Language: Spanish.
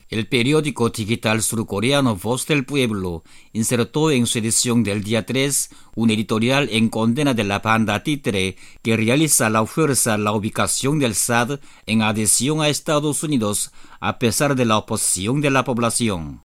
El periódico digital surcoreano Voz del Pueblo insertó en su edición del día 3 un editorial en condena de la banda títere que realiza a la fuerza la ubicación del SAD en adhesión a Estados Unidos a pesar de la oposición de la población.